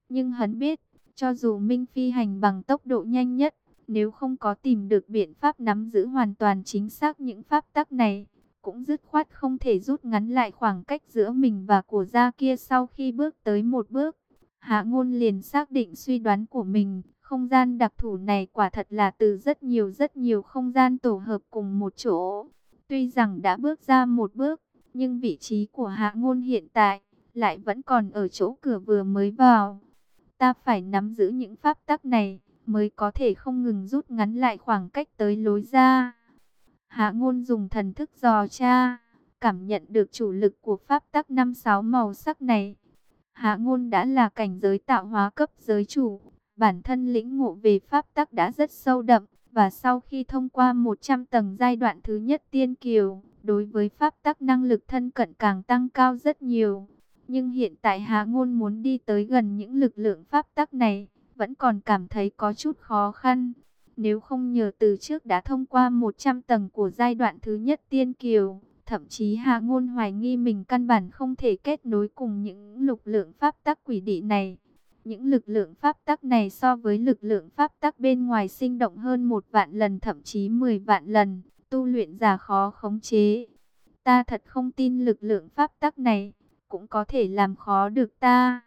Nhưng hắn biết, cho dù Minh phi hành bằng tốc độ nhanh nhất, nếu không có tìm được biện pháp nắm giữ hoàn toàn chính xác những pháp tắc này, cũng dứt khoát không thể rút ngắn lại khoảng cách giữa mình và của gia kia sau khi bước tới một bước. Hạ Ngôn liền xác định suy đoán của mình, không gian đặc thù này quả thật là từ rất nhiều không gian tổ hợp cùng một chỗ. Tuy rằng đã bước ra một bước, nhưng vị trí của Hạ Ngôn hiện tại lại vẫn còn ở chỗ cửa vừa mới vào. Ta phải nắm giữ những pháp tắc này, mới có thể không ngừng rút ngắn lại khoảng cách tới lối ra. Hạ Ngôn dùng thần thức dò tra, cảm nhận được chủ lực của pháp tắc năm sáu màu sắc này. Hạ Ngôn đã là cảnh giới tạo hóa cấp giới chủ, bản thân lĩnh ngộ về pháp tắc đã rất sâu đậm, và sau khi thông qua 100 tầng giai đoạn thứ nhất tiên kiều, đối với pháp tắc năng lực thân cận càng tăng cao rất nhiều. Nhưng hiện tại Hạ Ngôn muốn đi tới gần những lực lượng pháp tắc này, vẫn còn cảm thấy có chút khó khăn. Nếu không nhờ từ trước đã thông qua 100 tầng của giai đoạn thứ nhất tiên kiều, thậm chí Hạ Ngôn hoài nghi mình căn bản không thể kết nối cùng những lực lượng pháp tắc quỷ dị này. Những lực lượng pháp tắc này so với lực lượng pháp tắc bên ngoài sinh động hơn 1 vạn lần, thậm chí 10 vạn lần, tu luyện giả khó khống chế. Ta thật không tin lực lượng pháp tắc này cũng có thể làm khó được ta.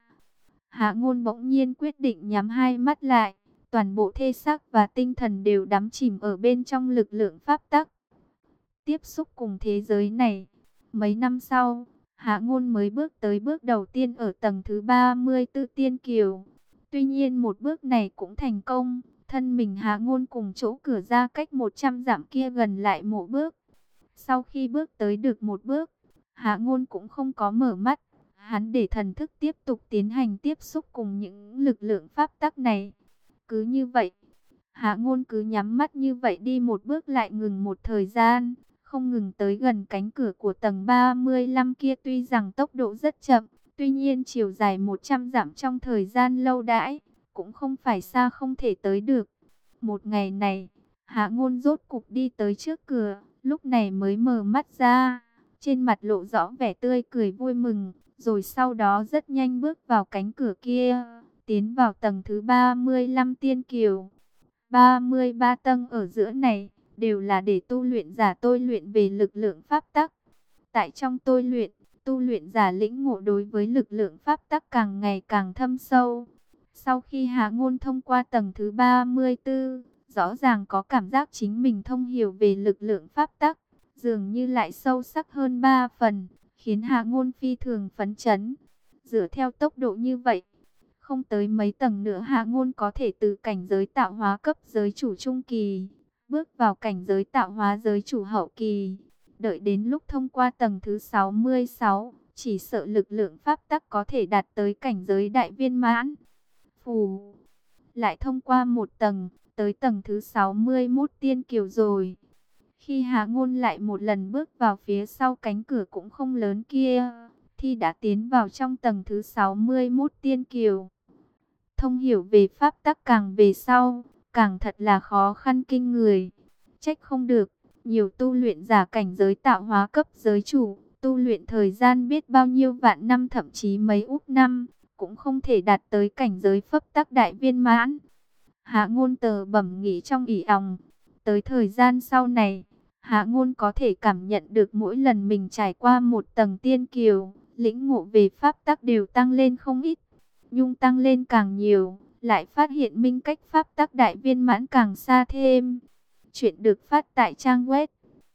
Hạ Ngôn bỗng nhiên quyết định nhắm hai mắt lại, toàn bộ thể xác và tinh thần đều đắm chìm ở bên trong lực lượng pháp tắc. Tiếp xúc cùng thế giới này, mấy năm sau, Hạ Ngôn mới bước tới bước đầu tiên ở tầng thứ 34 tiên kiều. Tuy nhiên một bước này cũng thành công, thân mình Hạ Ngôn cùng chỗ cửa ra cách 100 dặm kia gần lại một bước. Sau khi bước tới được một bước, Hạ Ngôn cũng không có mở mắt. Hắn để thần thức tiếp tục tiến hành tiếp xúc cùng những lực lượng pháp tắc này. Cứ như vậy, Hạ Ngôn cứ nhắm mắt như vậy đi một bước lại ngừng một thời gian, không ngừng tới gần cánh cửa của tầng 35 kia. Tuy rằng tốc độ rất chậm, tuy nhiên chiều dài 100 dặm trong thời gian lâu đãi, cũng không phải xa không thể tới được. Một ngày này, Hạ Ngôn rốt cục đi tới trước cửa, lúc này mới mở mắt ra, trên mặt lộ rõ vẻ tươi cười vui mừng, rồi sau đó rất nhanh bước vào cánh cửa kia, tiến vào tầng thứ 35 tiên kiều. 33 tầng ở giữa này đều là để tu luyện giả tôi luyện về lực lượng pháp tắc. Tại trong tôi luyện, tu luyện giả lĩnh ngộ đối với lực lượng pháp tắc càng ngày càng thâm sâu. Sau khi Hạ Ngôn thông qua tầng thứ 34, rõ ràng có cảm giác chính mình thông hiểu về lực lượng pháp tắc, dường như lại sâu sắc hơn 3 phần, khiến Hạ Ngôn phi thường phấn chấn. Dựa theo tốc độ như vậy, không tới mấy tầng nữa Hạ Ngôn có thể từ cảnh giới tạo hóa cấp giới chủ trung kỳ, bước vào cảnh giới tạo hóa giới chủ hậu kỳ. Đợi đến lúc thông qua tầng thứ 66, chỉ sợ lực lượng pháp tắc có thể đạt tới cảnh giới đại viên mãn. Phù, lại thông qua một tầng, tới tầng thứ 61 tiên kiều rồi. Khi Hạ Ngôn lại một lần bước vào phía sau cánh cửa cũng không lớn kia, thì đã tiến vào trong tầng thứ 61 tiên kiều. Thông hiểu về pháp tắc càng về sau, càng thật là khó khăn kinh người. Trách không được, nhiều tu luyện giả cảnh giới tạo hóa cấp giới chủ, tu luyện thời gian biết bao nhiêu vạn năm thậm chí mấy ức năm, cũng không thể đạt tới cảnh giới pháp tắc đại viên mãn. Hạ Ngôn tờ bẩm nghĩ trong ỷ òng. Tới thời gian sau này, Hạ Ngôn có thể cảm nhận được mỗi lần mình trải qua một tầng tiên kiều, lĩnh ngộ về pháp tắc đều tăng lên không ít. Nhung tăng lên càng nhiều, lại phát hiện minh cách pháp tắc đại viên mãn càng xa thêm. Chuyện được phát tại trang web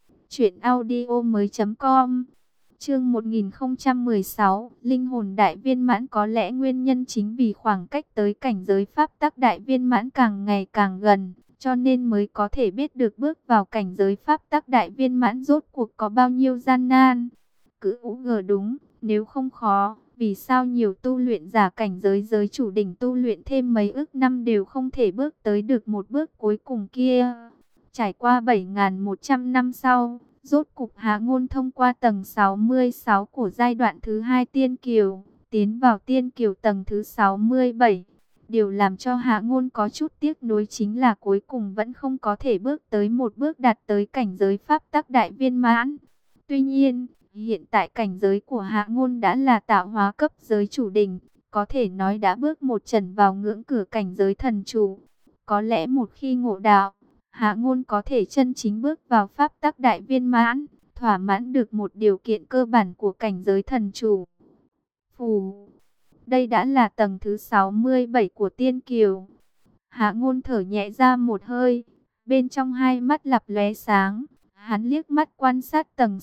truyệnaudiomoi.com. Chương 1016, linh hồn đại viên mãn. Có lẽ nguyên nhân chính vì khoảng cách tới cảnh giới pháp tắc đại viên mãn càng ngày càng gần, cho nên mới có thể biết được bước vào cảnh giới pháp tắc đại viên mãn rốt cuộc có bao nhiêu gian nan. Cứ đúng, nếu không khó, vì sao nhiều tu luyện giả cảnh giới giới chủ đỉnh tu luyện thêm mấy ức năm đều không thể bước tới được một bước cuối cùng kia. Trải qua 7.100 năm sau, rốt cục Hạ Ngôn thông qua tầng 66 của giai đoạn thứ 2 tiên kiều, tiến vào tiên kiều tầng thứ 67. Điều làm cho Hạ Ngôn có chút tiếc nuối chính là cuối cùng vẫn không có thể bước tới một bước đạt tới cảnh giới pháp tắc đại viên mãn. Tuy nhiên, hiện tại cảnh giới của Hạ Ngôn đã là tạo hóa cấp giới chủ đỉnh, có thể nói đã bước một chân vào ngưỡng cửa cảnh giới thần chủ. Có lẽ một khi ngộ đạo, Hạ Ngôn có thể chân chính bước vào pháp tắc đại viên mãn, thỏa mãn được một điều kiện cơ bản của cảnh giới thần chủ. Phù, đây đã là tầng thứ 67 của Tiên Kiều. Hạ Ngôn thở nhẹ ra một hơi, bên trong hai mắt lập lóe sáng, hắn liếc mắt quan sát tầng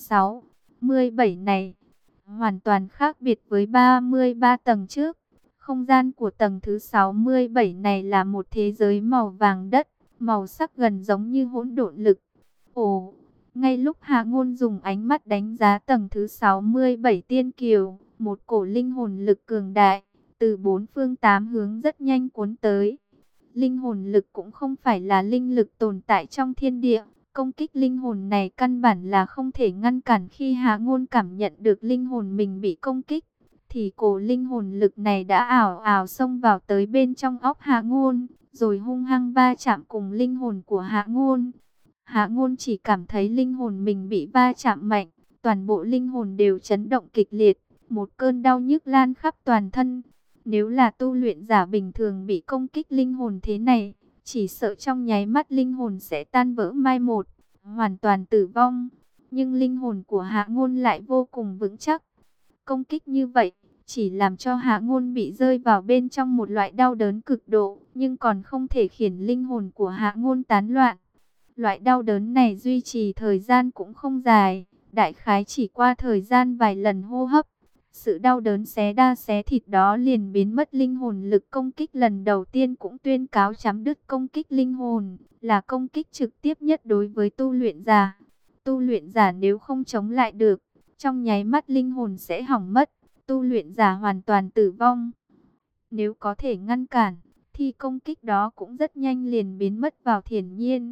67 này, hoàn toàn khác biệt với 33 tầng trước. Không gian của tầng thứ 67 này là một thế giới màu vàng đất, màu sắc gần giống như hỗn độn lực. Ồ, ngay lúc Hạ Ngôn dùng ánh mắt đánh giá tầng thứ 67 Tiên Kiều, một cổ linh hồn lực cường đại, từ bốn phương tám hướng rất nhanh cuốn tới. Linh hồn lực cũng không phải là linh lực tồn tại trong thiên địa. Công kích linh hồn này căn bản là không thể ngăn cản. Khi Hạ Ngôn cảm nhận được linh hồn mình bị công kích, thì cổ linh hồn lực này đã ảo ảo xông vào tới bên trong óc Hạ Ngôn, rồi hung hăng va chạm cùng linh hồn của Hạ Ngôn. Hạ Ngôn chỉ cảm thấy linh hồn mình bị va chạm mạnh, toàn bộ linh hồn đều chấn động kịch liệt, một cơn đau nhức lan khắp toàn thân. Nếu là tu luyện giả bình thường bị công kích linh hồn thế này, chỉ sợ trong nháy mắt linh hồn sẽ tan vỡ mai một, hoàn toàn tử vong. Nhưng linh hồn của Hạ Ngôn lại vô cùng vững chắc. Công kích như vậy, chỉ làm cho Hạ Ngôn bị rơi vào bên trong một loại đau đớn cực độ, nhưng còn không thể khiến linh hồn của Hạ Ngôn tán loạn. Loại đau đớn này duy trì thời gian cũng không dài, đại khái chỉ qua thời gian vài lần hô hấp. Sự đau đớn xé da xé thịt đó liền biến mất. Linh hồn lực công kích lần đầu tiên cũng tuyên cáo chấm dứt công kích linh hồn, là công kích trực tiếp nhất đối với tu luyện giả. Tu luyện giả nếu không chống lại được, trong nháy mắt linh hồn sẽ hỏng mất, tu luyện giả hoàn toàn tử vong. Nếu có thể ngăn cản, thì công kích đó cũng rất nhanh liền biến mất vào thiền nhiên.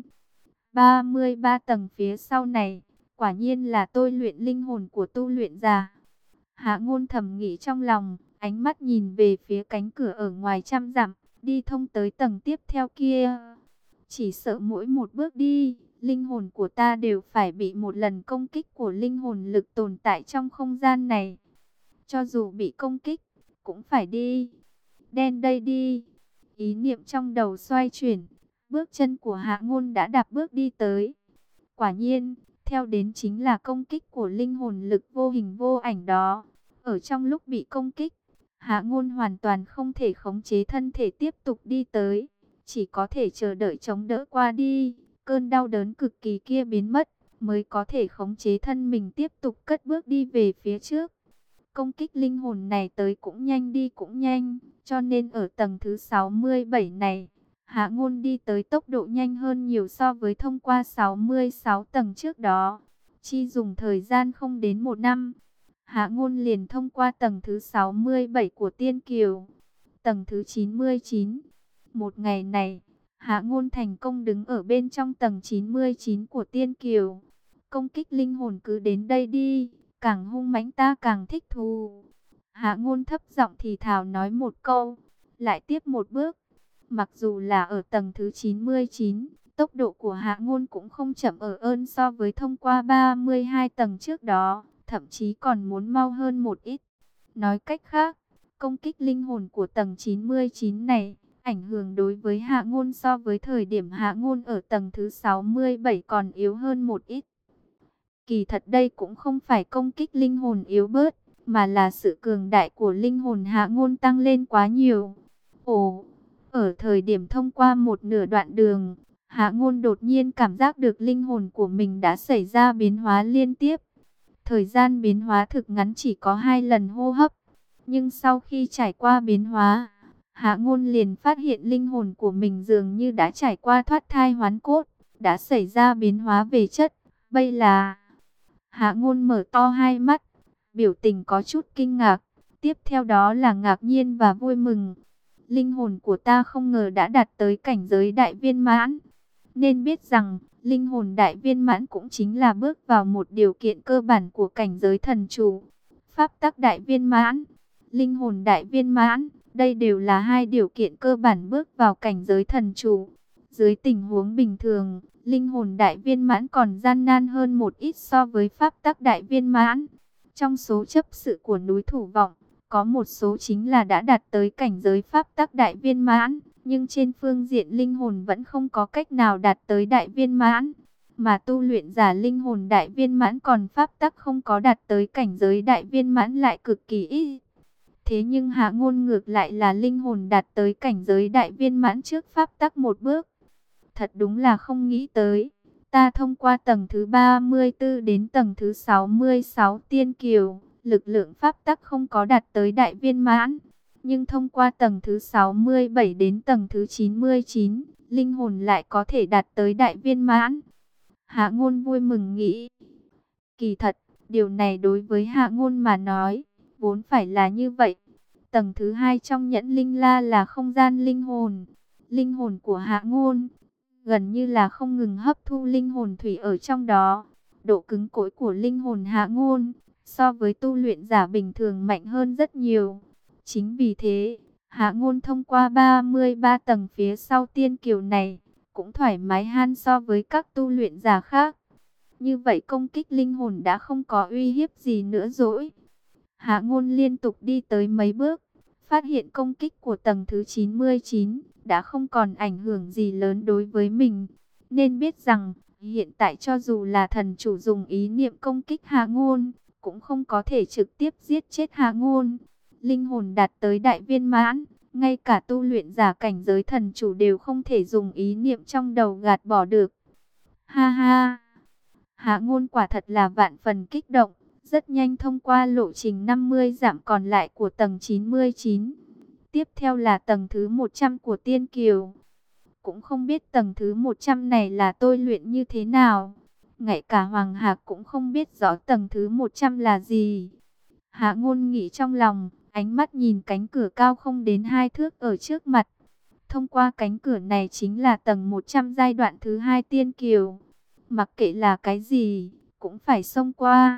33 tầng phía sau này, quả nhiên là tôi luyện linh hồn của tu luyện giả. Hạ Ngôn thầm nghĩ trong lòng, ánh mắt nhìn về phía cánh cửa ở ngoài trăm dặm, đi thông tới tầng tiếp theo kia. Chỉ sợ mỗi một bước đi, linh hồn của ta đều phải bị một lần công kích của linh hồn lực tồn tại trong không gian này. Cho dù bị công kích, cũng phải đi. Đen đây đi. Ý niệm trong đầu xoay chuyển, bước chân của Hạ Ngôn đã đạp bước đi tới. Quả nhiên, theo đến chính là công kích của linh hồn lực vô hình vô ảnh đó. Ở trong lúc bị công kích, Hạ Ngôn hoàn toàn không thể khống chế thân thể tiếp tục đi tới, chỉ có thể chờ đợi chống đỡ qua đi, cơn đau đớn cực kỳ kia biến mất, mới có thể khống chế thân mình tiếp tục cất bước đi về phía trước. Công kích linh hồn này tới cũng nhanh đi cũng nhanh, cho nên ở tầng thứ 67 này, Hạ Ngôn đi tới tốc độ nhanh hơn nhiều so với thông qua 66 tầng trước đó. Chỉ dùng thời gian không đến 1 năm, Hạ Ngôn liền thông qua tầng thứ 67 của Tiên Kiều. Tầng thứ 99. Một ngày này, Hạ Ngôn thành công đứng ở bên trong tầng 99 của Tiên Kiều. Công kích linh hồn cứ đến đây đi, càng hung mãnh ta càng thích thú. Hạ Ngôn thấp giọng thì thào nói một câu, lại tiếp một bước. Mặc dù là ở tầng thứ 99, tốc độ của Hạ Ngôn cũng không chậm ở ơn so với thông qua 32 tầng trước đó, thậm chí còn muốn mau hơn một ít. Nói cách khác, công kích linh hồn của tầng 99 này, ảnh hưởng đối với Hạ Ngôn so với thời điểm Hạ Ngôn ở tầng thứ 67 còn yếu hơn một ít. Kỳ thật đây cũng không phải công kích linh hồn yếu bớt, mà là sự cường đại của linh hồn Hạ Ngôn tăng lên quá nhiều. Ồ, ở thời điểm thông qua một nửa đoạn đường, Hạ Ngôn đột nhiên cảm giác được linh hồn của mình đã xảy ra biến hóa liên tiếp. Thời gian biến hóa thực ngắn chỉ có 2 lần hô hấp, nhưng sau khi trải qua biến hóa, Hạ Ngôn liền phát hiện linh hồn của mình dường như đã trải qua thoát thai hoán cốt, đã xảy ra biến hóa về chất. Bây là... Hạ Ngôn mở to hai mắt, biểu tình có chút kinh ngạc, tiếp theo đó là ngạc nhiên và vui mừng. Linh hồn của ta không ngờ đã đạt tới cảnh giới đại viên mãn. Nên biết rằng, linh hồn đại viên mãn cũng chính là bước vào một điều kiện cơ bản của cảnh giới thần chủ. Pháp tắc đại viên mãn, linh hồn đại viên mãn, đây đều là hai điều kiện cơ bản bước vào cảnh giới thần chủ. Dưới tình huống bình thường, linh hồn đại viên mãn còn gian nan hơn một ít so với pháp tắc đại viên mãn. Trong số chấp sự của núi Thủ Vọng, Có một số chính là đã đạt tới cảnh giới pháp tắc đại viên mãn, nhưng trên phương diện linh hồn vẫn không có cách nào đạt tới đại viên mãn. Mà tu luyện giả linh hồn đại viên mãn còn pháp tắc không có đạt tới cảnh giới đại viên mãn lại cực kỳ ít. Thế nhưng Hạ Ngôn ngược lại là linh hồn đạt tới cảnh giới đại viên mãn trước pháp tắc một bước. Thật đúng là không nghĩ tới. Ta thông qua tầng thứ 34 đến tầng thứ 66 tiên kiều, lực lượng pháp tắc không có đạt tới đại viên mãn. Nhưng thông qua tầng thứ 67 đến tầng thứ 99, linh hồn lại có thể đạt tới đại viên mãn. Hạ Ngôn vui mừng nghĩ. Kỳ thật, điều này đối với Hạ Ngôn mà nói, vốn phải là như vậy. Tầng thứ 2 trong nhẫn linh la là không gian linh hồn. Linh hồn của Hạ Ngôn gần như là không ngừng hấp thu linh hồn thủy ở trong đó. Độ cứng cỏi của linh hồn Hạ Ngôn so với tu luyện giả bình thường mạnh hơn rất nhiều. Chính vì thế, Hạ Ngôn thông qua 33 tầng phía sau tiên kiều này, cũng thoải mái hơn so với các tu luyện giả khác. Như vậy công kích linh hồn đã không có uy hiếp gì nữa rồi. Hạ Ngôn liên tục đi tới mấy bước, phát hiện công kích của tầng thứ 99 đã không còn ảnh hưởng gì lớn đối với mình. Nên biết rằng, hiện tại cho dù là thần chủ dùng ý niệm công kích Hạ Ngôn, cũng không có thể trực tiếp giết chết Hạ Ngôn. Linh hồn đạt tới đại viên mãn, ngay cả tu luyện giả cảnh giới thần chủ đều không thể dùng ý niệm trong đầu gạt bỏ được. Ha ha! Hạ Ngôn quả thật là vạn phần kích động, rất nhanh thông qua lộ trình 50 dặm còn lại của tầng 99. Tiếp theo là tầng thứ 100 của tiên kiều. Cũng không biết tầng thứ 100 này là tôi luyện như thế nào. Ngay cả Hoàng Hạc cũng không biết rõ tầng thứ 100 là gì. Hạ Ngôn nghĩ trong lòng, ánh mắt nhìn cánh cửa cao không đến 2 thước ở trước mặt. Thông qua cánh cửa này chính là tầng 100 giai đoạn thứ 2 tiên kiều. Mặc kệ là cái gì, cũng phải xông qua.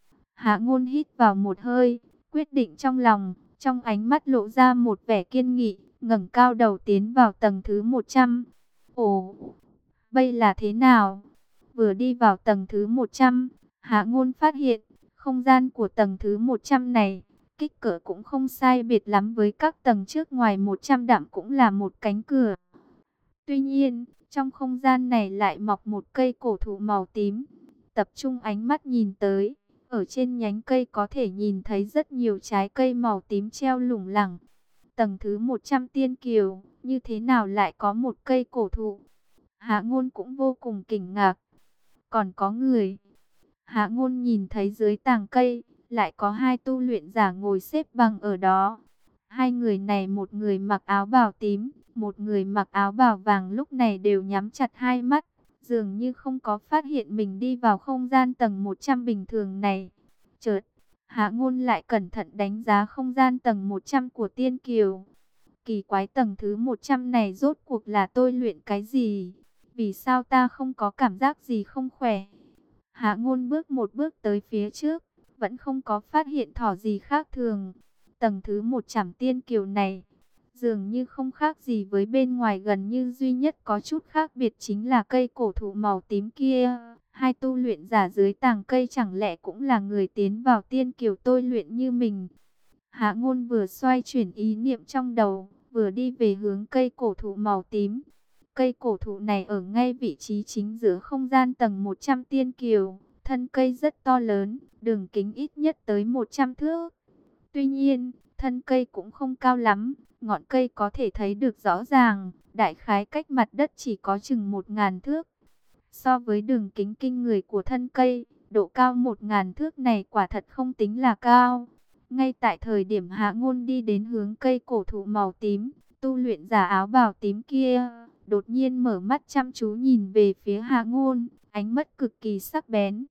Hạ Ngôn hít vào một hơi, quyết định trong lòng, trong ánh mắt lộ ra một vẻ kiên nghị, ngẩng cao đầu tiến vào tầng thứ 100. Ồ, bây là thế nào? Vừa đi vào tầng thứ 100, Hạ Ngôn phát hiện, không gian của tầng thứ 100 này, kích cỡ cũng không sai biệt lắm với các tầng trước, ngoài 100 dặm cũng là một cánh cửa. Tuy nhiên, trong không gian này lại mọc một cây cổ thụ màu tím. Tập trung ánh mắt nhìn tới, ở trên nhánh cây có thể nhìn thấy rất nhiều trái cây màu tím treo lủng lẳng. Tầng thứ 100 tiên kiều, như thế nào lại có một cây cổ thụ? Hạ Ngôn cũng vô cùng kinh ngạc. Còn có người. Hạ Ngôn nhìn thấy dưới tàng cây, lại có 2 tu luyện giả ngồi xếp bằng ở đó. 2 người này, một người mặc áo bào tím, một người mặc áo bào vàng, lúc này đều nhắm chặt hai mắt, dường như không có phát hiện mình đi vào không gian tầng 100 bình thường này. Chợt, Hạ Ngôn lại cẩn thận đánh giá không gian tầng 100 của tiên kiều. Kỳ quái, tầng thứ 100 này rốt cuộc là tôi luyện cái gì? Vì sao ta không có cảm giác gì không khỏe? Hạ Ngôn bước một bước tới phía trước, vẫn không có phát hiện thỏ gì khác thường. Tầng thứ 100 tiên kiều này, dường như không khác gì với bên ngoài, gần như duy nhất có chút khác biệt chính là cây cổ thụ màu tím kia. 2 tu luyện giả dưới tàng cây chẳng lẽ cũng là người tiến vào tiên kiều tôi luyện như mình? Hạ Ngôn vừa xoay chuyển ý niệm trong đầu, vừa đi về hướng cây cổ thụ màu tím. Cây cổ thụ này ở ngay vị trí chính giữa không gian tầng 100 tiên kiều. Thân cây rất to lớn, đường kính ít nhất tới 100 thước. Tuy nhiên, thân cây cũng không cao lắm, ngọn cây có thể thấy được rõ ràng, đại khái cách mặt đất chỉ có chừng 1000 thước. So với đường kính kinh người của thân cây, độ cao 1000 thước này quả thật không tính là cao. Ngay tại thời điểm Hạ Ngôn đi đến hướng cây cổ thụ màu tím, tu luyện giả áo bào tím kia đột nhiên mở mắt chăm chú nhìn về phía Hạ Ngôn, ánh mắt cực kỳ sắc bén.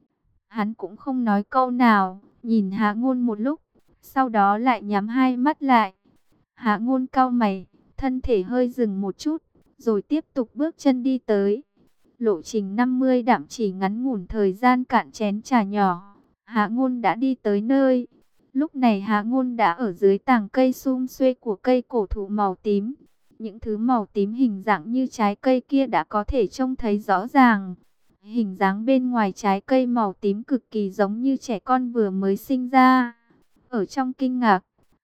Hắn cũng không nói câu nào, nhìn Hạ Ngôn một lúc, sau đó lại nhắm hai mắt lại. Hạ Ngôn cau mày, thân thể hơi dừng một chút, rồi tiếp tục bước chân đi tới. Lộ trình 50 dặm chỉ ngắn ngủn thời gian cạn chén trà nhỏ, Hạ Ngôn đã đi tới nơi. Lúc này Hạ Ngôn đã ở dưới tàng cây sum xuê của cây cổ thụ màu tím. Những thứ màu tím hình dạng như trái cây kia đã có thể trông thấy rõ ràng. Hình dáng bên ngoài trái cây màu tím cực kỳ giống như trẻ con vừa mới sinh ra. Ở trong kinh ngạc,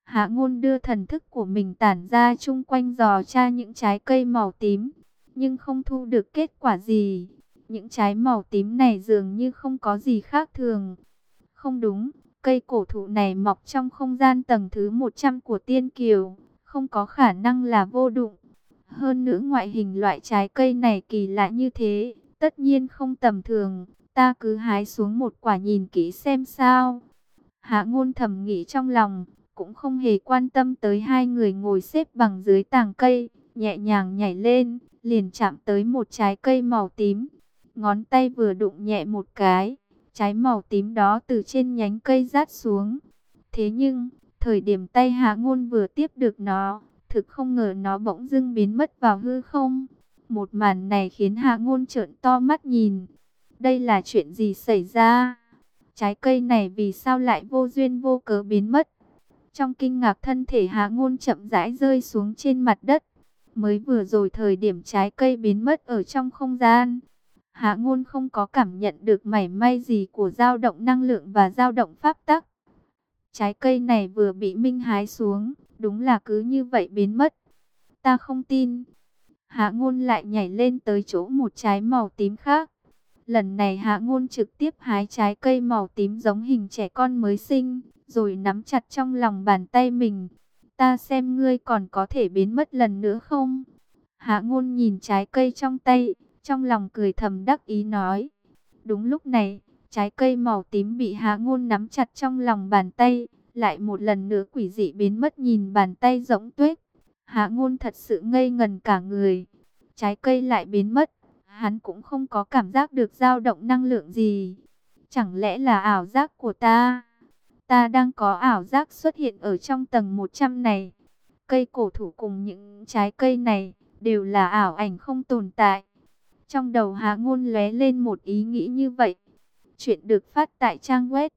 Hạ Ngôn đưa thần thức của mình tản ra chung quanh dò tra những trái cây màu tím, nhưng không thu được kết quả gì. Những trái màu tím này dường như không có gì khác thường. Không đúng, cây cổ thụ này mọc trong không gian tầng thứ 100 của Tiên Kiều, không có khả năng là vô đụng. Hơn nữa ngoại hình loại trái cây này kỳ lạ như thế, tất nhiên không tầm thường. Ta cứ hái xuống một quả nhìn kỹ xem sao. Hạ Ngôn thầm nghĩ trong lòng, cũng không hề quan tâm tới hai người ngồi xếp bằng dưới tàng cây, nhẹ nhàng nhảy lên, liền chạm tới một trái cây màu tím. Ngón tay vừa đụng nhẹ một cái, trái màu tím đó từ trên nhánh cây rát xuống. Thế nhưng, thời điểm tay Hạ Ngôn vừa tiếp được nó, thực không ngờ nó bỗng dưng biến mất vào hư không. Một màn này khiến Hạ Ngôn trợn to mắt nhìn. Đây là chuyện gì xảy ra? Trái cây này vì sao lại vô duyên vô cớ biến mất? Trong kinh ngạc, thân thể Hạ Ngôn chậm rãi rơi xuống trên mặt đất. Mới vừa rồi thời điểm trái cây biến mất ở trong không gian, Hạ Ngôn không có cảm nhận được mảy may gì của dao động năng lượng và dao động pháp tắc. Trái cây này vừa bị Minh hái xuống, đúng là cứ như vậy biến mất. Ta không tin. Hạ Ngôn lại nhảy lên tới chỗ một trái màu tím khác. Lần này Hạ Ngôn trực tiếp hái trái cây màu tím giống hình trẻ con mới sinh, rồi nắm chặt trong lòng bàn tay mình. Ta xem ngươi còn có thể biến mất lần nữa không? Hạ Ngôn nhìn trái cây trong tay, trong lòng cười thầm đắc ý nói. Đúng lúc này, trái cây màu tím bị Hạ Ngôn nắm chặt trong lòng bàn tay, lại một lần nữa quỷ dị biến mất. Nhìn bàn tay rỗng tuếch, Hạ Ngôn thật sự ngây ngần cả người. Trái cây lại biến mất, hắn cũng không có cảm giác được dao động năng lượng gì. Chẳng lẽ là ảo giác của ta? Ta đang có ảo giác xuất hiện ở trong tầng 100 này. Cây cổ thụ cùng những trái cây này đều là ảo ảnh không tồn tại. Trong đầu Hạ Ngôn lóe lên một ý nghĩ như vậy. Chuyện được phát tại trang web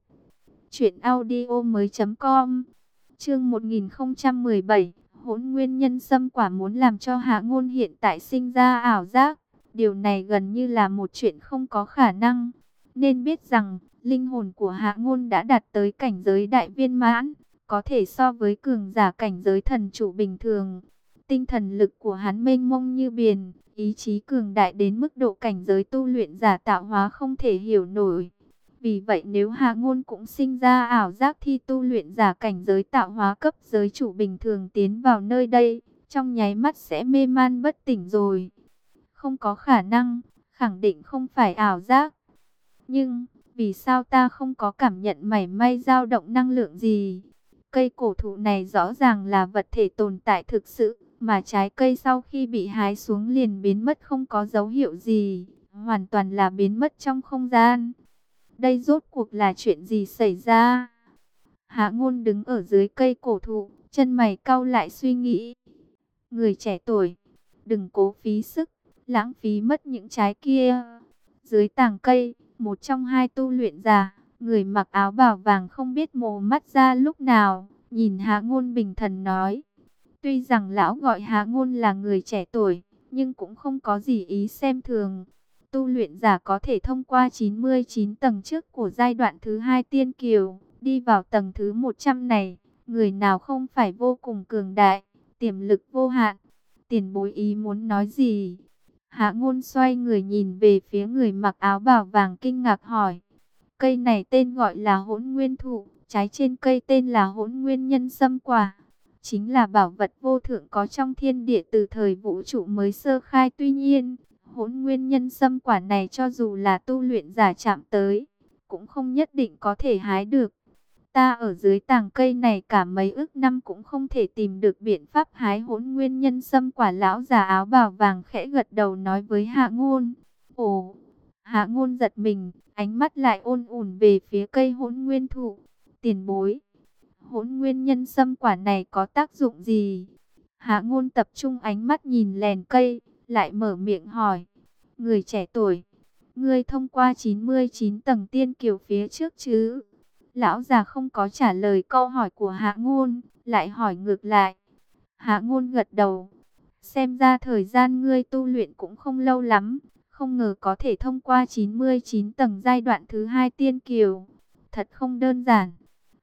truyệnaudiomoi.com. Chương 1017, Hỗn Nguyên Nhân Sâm Quả muốn làm cho Hạ Ngôn hiện tại sinh ra ảo giác. Điều này gần như là một chuyện không có khả năng. Nên biết rằng, linh hồn của Hạ Ngôn đã đạt tới cảnh giới đại viên mãn, có thể so với cường giả cảnh giới thần chủ bình thường. Tinh thần lực của hắn mênh mông như biển, ý chí cường đại đến mức độ cảnh giới tu luyện giả tạo hóa không thể hiểu nổi. Vì vậy nếu Hạ Ngôn cũng sinh ra ảo giác thì tu luyện giả cảnh giới tạo hóa cấp giới chủ bình thường tiến vào nơi đây, trong nháy mắt sẽ mê man bất tỉnh rồi. Không có khả năng, khẳng định không phải ảo giác. Nhưng, vì sao ta không có cảm nhận mảy may dao động năng lượng gì? Cây cổ thụ này rõ ràng là vật thể tồn tại thực sự, mà trái cây sau khi bị hái xuống liền biến mất không có dấu hiệu gì, hoàn toàn là biến mất trong không gian. Đây rốt cuộc là chuyện gì xảy ra? Hạ Ngôn đứng ở dưới cây cổ thụ, chân mày cau lại suy nghĩ. Người trẻ tuổi, đừng cố phí sức, lãng phí mất những trái kia. Dưới tàng cây, một trong hai tu luyện giả, người mặc áo bào vàng không biết mồ mắt ra lúc nào, nhìn Hạ Ngôn bình thần nói. Tuy rằng lão gọi Hạ Ngôn là người trẻ tuổi, nhưng cũng không có gì ý xem thường. Tu luyện giả có thể thông qua 99 tầng trước của giai đoạn thứ 2 Tiên Kiều, đi vào tầng thứ 100 này, người nào không phải vô cùng cường đại, tiềm lực vô hạn. Tiền bối ý muốn nói gì? Hạ Ngôn xoay người nhìn về phía người mặc áo bào vàng kinh ngạc hỏi. Cây này tên gọi là Hỗn Nguyên Thụ, trái trên cây tên là Hỗn Nguyên Nhân Sâm Quả. Chính là bảo vật vô thượng có trong thiên địa từ thời vũ trụ mới sơ khai. Tuy nhiên, Hỗn Nguyên Nhân Sâm Quả này cho dù là tu luyện giả chạm tới, cũng không nhất định có thể hái được. Ta ở dưới tàng cây này cả mấy ức năm cũng không thể tìm được biện pháp hái Hỗn Nguyên Nhân Sâm Quả. Lão già áo bào vàng khẽ gật đầu nói với Hạ Ngôn. Ồ! Hạ Ngôn giật mình, ánh mắt lại ôn ủn về phía cây Hỗn Nguyên Thụ. Tiền bối, Hỗn Nguyên Nhân Sâm Quả này có tác dụng gì? Hạ Ngôn tập trung ánh mắt nhìn lèn cây, lại mở miệng hỏi. Người trẻ tuổi, ngươi thông qua 99 tầng Tiên Kiều phía trước chứ? Lão già không có trả lời câu hỏi của Hạ Ngôn, lại hỏi ngược lại. Hạ Ngôn gật đầu. Xem ra thời gian ngươi tu luyện cũng không lâu lắm, không ngờ có thể thông qua 99 tầng giai đoạn thứ 2 Tiên Kiều. Thật không đơn giản.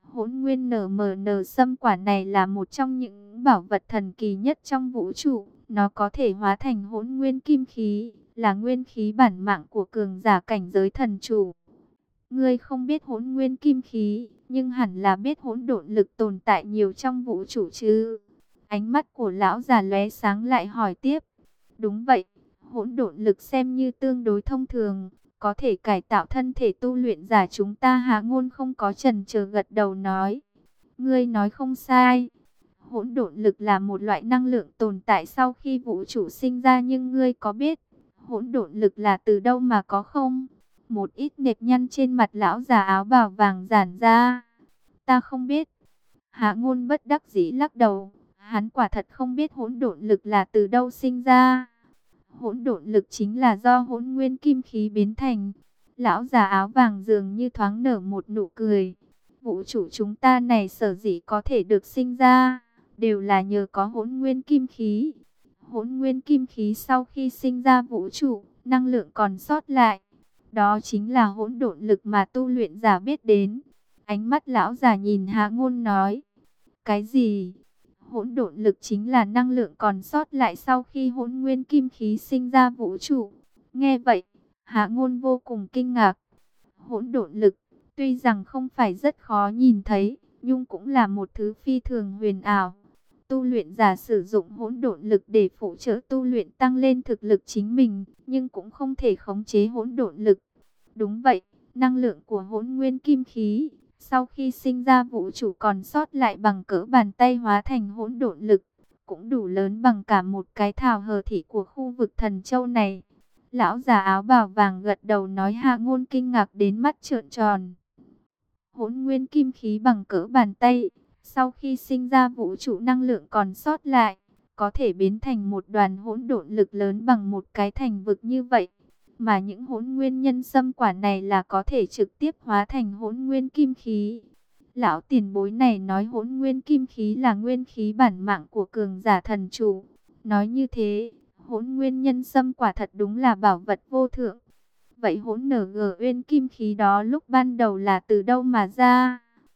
Hỗn nguyên NMN sâm quả này là một trong những bảo vật thần kỳ nhất trong vũ trụ. Nó có thể hóa thành hỗn nguyên kim khí, là nguyên khí bản mạng của cường giả cảnh giới thần chủ. Ngươi không biết hỗn nguyên kim khí, nhưng hẳn là biết hỗn độn lực tồn tại nhiều trong vũ trụ chứ? Ánh mắt của lão già lóe sáng lại hỏi tiếp. Đúng vậy, hỗn độn lực xem như tương đối thông thường, có thể cải tạo thân thể tu luyện giả chúng ta. Hạ Ngôn không có chần chờ gật đầu nói. Ngươi nói không sai. Hỗn độn lực là một loại năng lượng tồn tại sau khi vũ trụ sinh ra, nhưng ngươi có biết hỗn độn lực là từ đâu mà có không? Một ít nếp nhăn trên mặt lão già áo bào vàng giãn ra. Ta không biết. Hạ Ngôn bất đắc dĩ lắc đầu. Hắn quả thật không biết hỗn độn lực là từ đâu sinh ra. Hỗn độn lực chính là do hỗn nguyên kim khí biến thành. Lão già áo vàng dường như thoáng nở một nụ cười. Vũ trụ chúng ta này sở dĩ có thể được sinh ra, đều là nhờ có hỗn nguyên kim khí. Hỗn nguyên kim khí sau khi sinh ra vũ trụ, năng lượng còn sót lại. Đó chính là hỗn độn lực mà tu luyện giả biết đến. Ánh mắt lão già nhìn Hạ Ngôn nói. Cái gì? Hỗn độn lực chính là năng lượng còn sót lại sau khi hỗn nguyên kim khí sinh ra vũ trụ. Nghe vậy, Hạ Ngôn vô cùng kinh ngạc. Hỗn độn lực, tuy rằng không phải rất khó nhìn thấy, nhưng cũng là một thứ phi thường huyền ảo. Tu luyện giả sử dụng hỗn độn lực để phụ trợ tu luyện tăng lên thực lực chính mình, nhưng cũng không thể khống chế hỗn độn lực. Đúng vậy, năng lượng của hỗn nguyên kim khí sau khi sinh ra vũ trụ còn sót lại bằng cỡ bàn tay hóa thành hỗn độn lực, cũng đủ lớn bằng cả một cái thảo hờ thị của khu vực Thần Châu này. Lão già áo bào vàng gật đầu nói. Hạ Ngôn kinh ngạc đến mắt trợn tròn. Hỗn nguyên kim khí bằng cỡ bàn tay, sau khi sinh ra vũ trụ năng lượng còn sót lại, có thể biến thành một đoàn hỗn độn lực lớn bằng một cái thành vực như vậy. Mà những hỗn nguyên nhân sâm quả này là có thể trực tiếp hóa thành hỗn nguyên kim khí. Lão tiền bối này nói hỗn nguyên kim khí là nguyên khí bản mạng của cường giả thần chủ. Nói như thế, hỗn nguyên nhân sâm quả thật đúng là bảo vật vô thượng. Vậy hỗn NG uyên kim khí đó lúc ban đầu là từ đâu mà ra?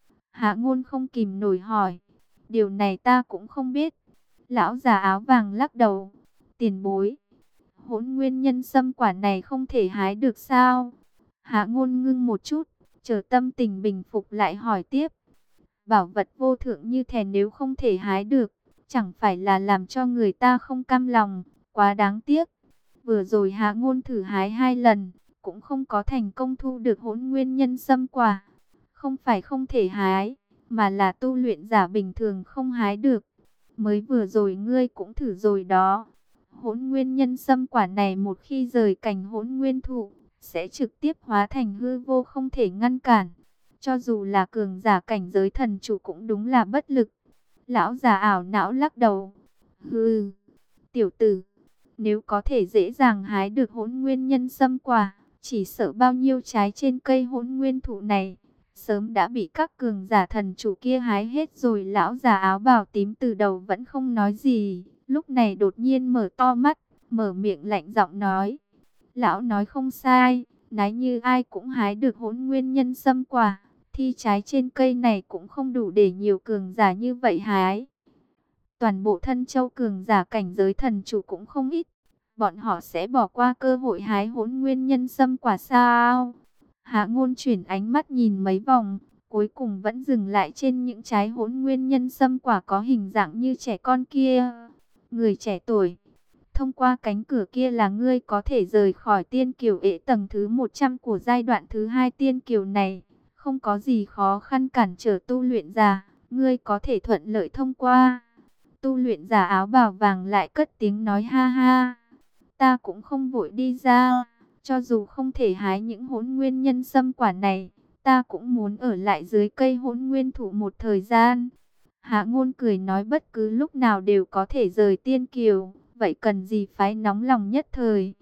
Hạ Ngôn không kìm nổi hỏi. Điều này ta cũng không biết. Lão già áo vàng lắc đầu. Tiền bối, hỗn nguyên nhân sâm quả này không thể hái được sao? Hạ Ngôn ngưng một chút, chờ tâm tình bình phục lại hỏi tiếp. Bảo vật vô thượng như thế nếu không thể hái được, chẳng phải là làm cho người ta không cam lòng, quá đáng tiếc. Vừa rồi Hạ Ngôn thử hái 2 lần, cũng không có thành công thu được hỗn nguyên nhân sâm quả. Không phải không thể hái, mà là tu luyện giả bình thường không hái được. Mới vừa rồi ngươi cũng thử rồi đó. Hỗn nguyên nhân sâm quả này một khi rời cành hỗn nguyên thụ, sẽ trực tiếp hóa thành hư vô không thể ngăn cản. Cho dù là cường giả cảnh giới thần chủ cũng đúng là bất lực. Lão già ảo não lắc đầu. Hừ, tiểu tử, nếu có thể dễ dàng hái được hỗn nguyên nhân sâm quả, chỉ sợ bao nhiêu trái trên cây hỗn nguyên thụ này sớm đã bị các cường giả thần chủ kia hái hết rồi. Lão già áo bào tím từ đầu vẫn không nói gì, lúc này đột nhiên mở to mắt, mở miệng lạnh giọng nói. Lão nói không sai, nái như ai cũng hái được hỗn nguyên nhân sâm quả, thì trái trên cây này cũng không đủ để nhiều cường giả như vậy hái. Toàn bộ Thân Châu cường giả cảnh giới thần chủ cũng không ít, bọn họ sẽ bỏ qua cơ hội hái hỗn nguyên nhân sâm quả sao? Hạ Ngôn chuyển ánh mắt nhìn mấy vòng, cuối cùng vẫn dừng lại trên những trái hỗn nguyên nhân sâm quả có hình dạng như trẻ con kia. Người trẻ tuổi, thông qua cánh cửa kia là ngươi có thể rời khỏi tiên kiều ệ tầng thứ 100 của giai đoạn thứ 2 tiên kiều này. Không có gì khó khăn cản trở tu luyện giả, ngươi có thể thuận lợi thông qua. Tu luyện giả áo bào vàng lại cất tiếng nói ha ha. Ta cũng không vội đi ra, cho dù không thể hái những hỗn nguyên nhân sâm quả này, ta cũng muốn ở lại dưới cây hỗn nguyên thụ một thời gian. Hạ Ngôn cười nói bất cứ lúc nào đều có thể rời tiên kiều, vậy cần gì phải nóng lòng nhất thời.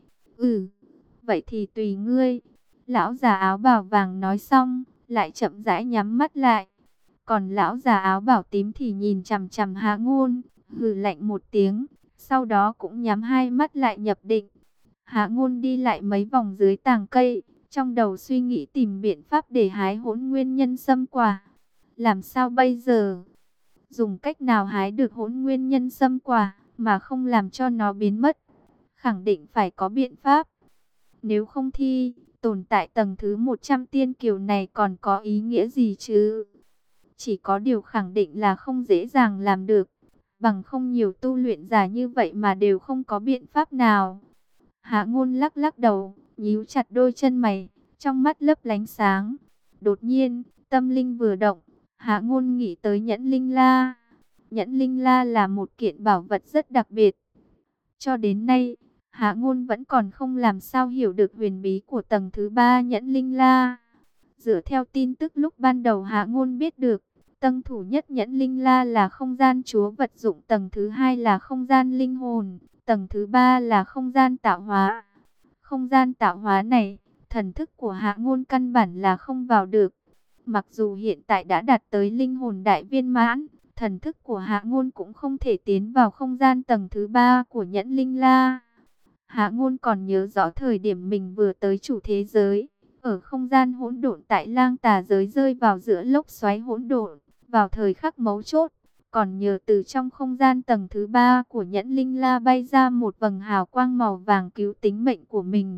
Vậy thì tùy ngươi. Lão già áo bào vàng nói xong, lại chậm rãi nhắm mắt lại. Còn lão già áo bào tím thì nhìn chằm chằm Hạ Ngôn, hừ lạnh một tiếng, sau đó cũng nhắm hai mắt lại nhập định. Hạ Ngôn đi lại mấy vòng dưới tàng cây, trong đầu suy nghĩ tìm biện pháp để hái hỗn nguyên nhân sâm quả. Làm sao bây giờ? Dùng cách nào hái được hỗn nguyên nhân sâm quả mà không làm cho nó biến mất? Khẳng định phải có biện pháp. Nếu không thì tồn tại tầng thứ 100 tiên kiều này còn có ý nghĩa gì chứ? Chỉ có điều khẳng định là không dễ dàng làm được. Bằng không nhiều tu luyện giả như vậy mà đều không có biện pháp nào. Hạ Ngôn lắc lắc đầu, nhíu chặt đôi chân mày, trong mắt lấp lánh sáng. Đột nhiên, tâm linh vừa động, Hạ Ngôn nghĩ tới nhẫn linh la. Nhẫn linh la là một kiện bảo vật rất đặc biệt. Cho đến nay, Hạ Ngôn vẫn còn không làm sao hiểu được huyền bí của tầng thứ 3 nhẫn linh la. Dựa theo tin tức lúc ban đầu Hạ Ngôn biết được, tầng thủ nhất nhẫn linh la là không gian chúa vật dụng, tầng thứ 2 là không gian linh hồn, tầng thứ 3 là không gian tạo hóa. Không gian tạo hóa này, thần thức của Hạ Ngôn căn bản là không vào được. Mặc dù hiện tại đã đạt tới linh hồn đại viên mãn, thần thức của Hạ Ngôn cũng không thể tiến vào không gian tầng thứ 3 của nhẫn linh la. Hạ Ngôn còn nhớ rõ thời điểm mình vừa tới chủ thế giới, ở không gian hỗn độn tại Lang Tà giới rơi vào giữa lốc xoáy hỗn độn, vào thời khắc mấu chốt, còn nhờ từ trong không gian tầng thứ 3 của nhẫn linh la bay ra một vầng hào quang màu vàng cứu tính mệnh của mình.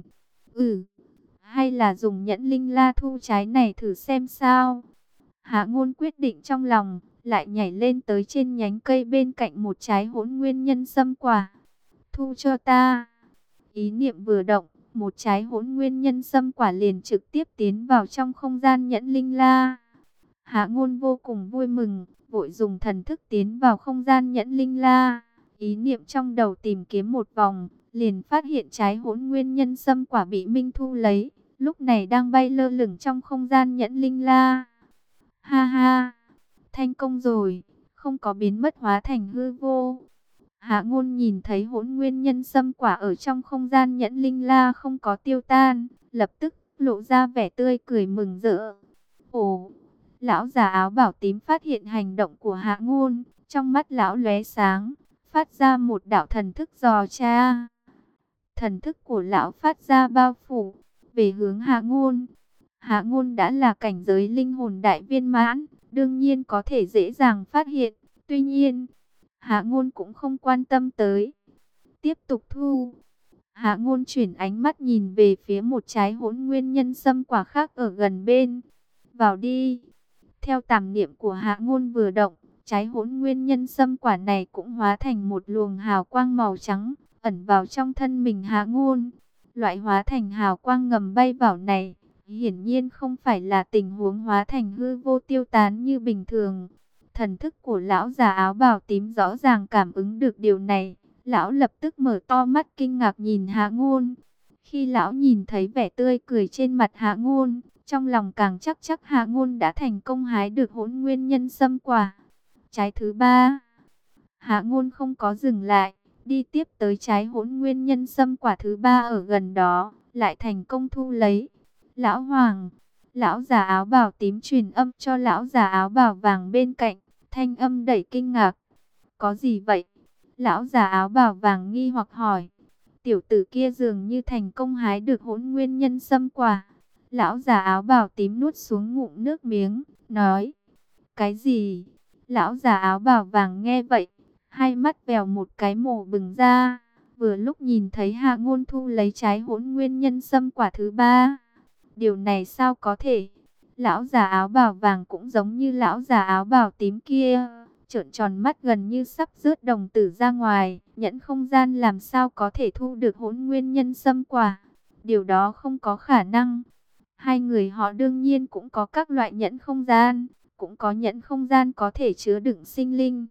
Hay là dùng nhẫn linh la thu trái này thử xem sao? Hạ Ngôn quyết định trong lòng, lại nhảy lên tới trên nhánh cây bên cạnh một trái hỗn nguyên nhân sâm quả. Thu cho ta. Ý niệm vừa động, một trái hỗn nguyên nhân sâm quả liền trực tiếp tiến vào trong không gian nhẫn linh la. Hạ Ngôn vô cùng vui mừng, vội dùng thần thức tiến vào không gian nhẫn linh la. Ý niệm trong đầu tìm kiếm một vòng, liền phát hiện trái hỗn nguyên nhân sâm quả bị Minh Thu lấy, lúc này đang bay lơ lửng trong không gian nhẫn linh la. Ha ha, thành công rồi, không có biến mất hóa thành hư vô. Hạ Ngôn nhìn thấy hỗn nguyên nhân sâm quả ở trong không gian nhẫn linh la không có tiêu tan, lập tức lộ ra vẻ tươi cười mừng rỡ. Ồ, lão già áo bảo tím phát hiện hành động của Hạ Ngôn, trong mắt lão lóe sáng, phát ra một đạo thần thức dò tra. Thần thức của lão phát ra bao phủ về hướng Hạ Ngôn. Hạ Ngôn đã là cảnh giới linh hồn đại viên mãn, đương nhiên có thể dễ dàng phát hiện. Tuy nhiên, Hạ Ngôn cũng không quan tâm tới. Tiếp tục thu. Hạ Ngôn chuyển ánh mắt nhìn về phía một trái hỗn nguyên nhân sâm quả khác ở gần bên. Vào đi. Theo tàm niệm của Hạ Ngôn vừa động, trái hỗn nguyên nhân sâm quả này cũng hóa thành một luồng hào quang màu trắng, ẩn vào trong thân mình Hạ Ngôn. Loại hóa thành hào quang ngầm bay vào này, hiển nhiên không phải là tình huống hóa thành hư vô tiêu tán như bình thường. Thần thức của lão già áo bào tím rõ ràng cảm ứng được điều này. Lão lập tức mở to mắt kinh ngạc nhìn Hạ Ngôn. Khi lão nhìn thấy vẻ tươi cười trên mặt Hạ Ngôn, trong lòng càng chắc Hạ Ngôn đã thành công hái được hỗn nguyên nhân sâm quả. Trái thứ 3. Hạ Ngôn không có dừng lại, đi tiếp tới trái hỗn nguyên nhân sâm quả thứ 3 ở gần đó, lại thành công thu lấy. Lão Hoàng, lão già áo bào tím truyền âm cho lão già áo bào vàng bên cạnh, thanh âm đầy kinh ngạc. Có gì vậy? Lão già áo bào vàng nghi hoặc hỏi. Tiểu tử kia dường như thành công hái được hỗn nguyên nhân sâm quả. Lão già áo bào tím nuốt xuống ngụm nước miếng, nói. Cái gì? Lão già áo bào vàng nghe vậy, hai mắt vèo một cái mổ bừng ra. Vừa lúc nhìn thấy Hạ Ngôn thu lấy trái hỗn nguyên nhân sâm quả thứ 3. Điều này sao có thể? Lão già áo bào vàng cũng giống như lão già áo bào tím kia, trợn tròn mắt gần như sắp rớt đồng tử ra ngoài. Nhẫn không gian làm sao có thể thu được hỗn nguyên nhân sâm quả? Điều đó không có khả năng. Hai người họ đương nhiên cũng có các loại nhẫn không gian, cũng có nhẫn không gian có thể chứa đựng sinh linh.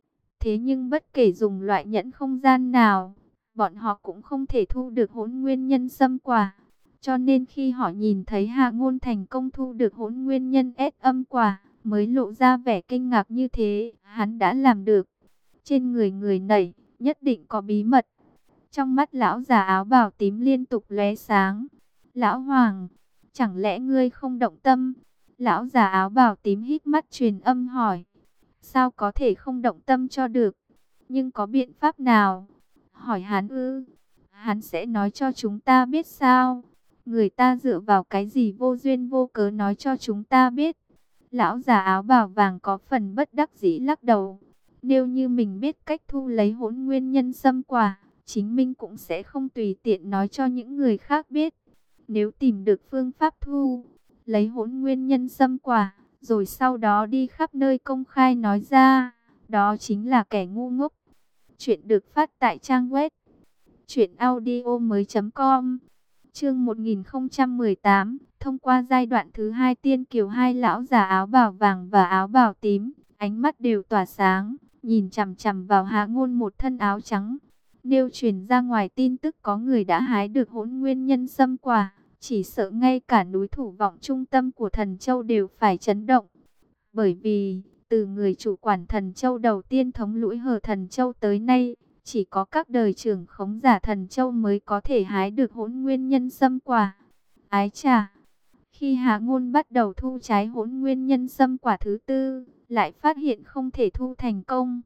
Thế nhưng bất kể dùng loại nhẫn không gian nào, bọn họ cũng không thể thu được hỗn nguyên nhân sâm quả. Cho nên khi họ nhìn thấy Hạ Ngôn thành công thu được hỗn nguyên nhân ét âm quả, mới lộ ra vẻ kinh ngạc như thế. Hắn đã làm được. Trên người người nảy, nhất định có bí mật. Trong mắt lão già áo bào tím liên tục lóe sáng. Lão Hoàng, chẳng lẽ ngươi không động tâm? Lão già áo bào tím hít mắt truyền âm hỏi. Sao có thể không động tâm cho được? Nhưng có biện pháp nào? Hỏi hắn ư? Hắn sẽ nói cho chúng ta biết sao? Người ta dựa vào cái gì vô duyên vô cớ nói cho chúng ta biết? Lão già áo bào vàng có phần bất đắc dĩ lắc đầu. Nếu như mình biết cách thu lấy hỗn nguyên nhân sâm quả, chính mình cũng sẽ không tùy tiện nói cho những người khác biết. Nếu tìm được phương pháp thu lấy hỗn nguyên nhân sâm quả, rồi sau đó đi khắp nơi công khai nói ra, đó chính là kẻ ngu ngốc. Chuyện được phát tại trang web truyệnaudiomoi.com. Chương 1018, thông qua giai đoạn thứ hai tiên kiều, hai lão già áo bào vàng và áo bào tím, ánh mắt đều tỏa sáng, nhìn chằm chằm vào Hạ Ngôn một thân áo trắng. Nếu truyền ra ngoài tin tức có người đã hái được hỗn nguyên nhân sâm quả, chỉ sợ ngay cả núi Thủ Vọng trung tâm của Thần Châu đều phải chấn động. Bởi vì, từ người chủ quản Thần Châu đầu tiên thống lũy Hờ Thần Châu tới nay, chỉ có các đời trưởng khống giả Thần Châu mới có thể hái được hỗn nguyên nhân sâm quả. Ái chà, khi Hạ Ngôn bắt đầu thu trái hỗn nguyên nhân sâm quả thứ tư, lại phát hiện không thể thu thành công.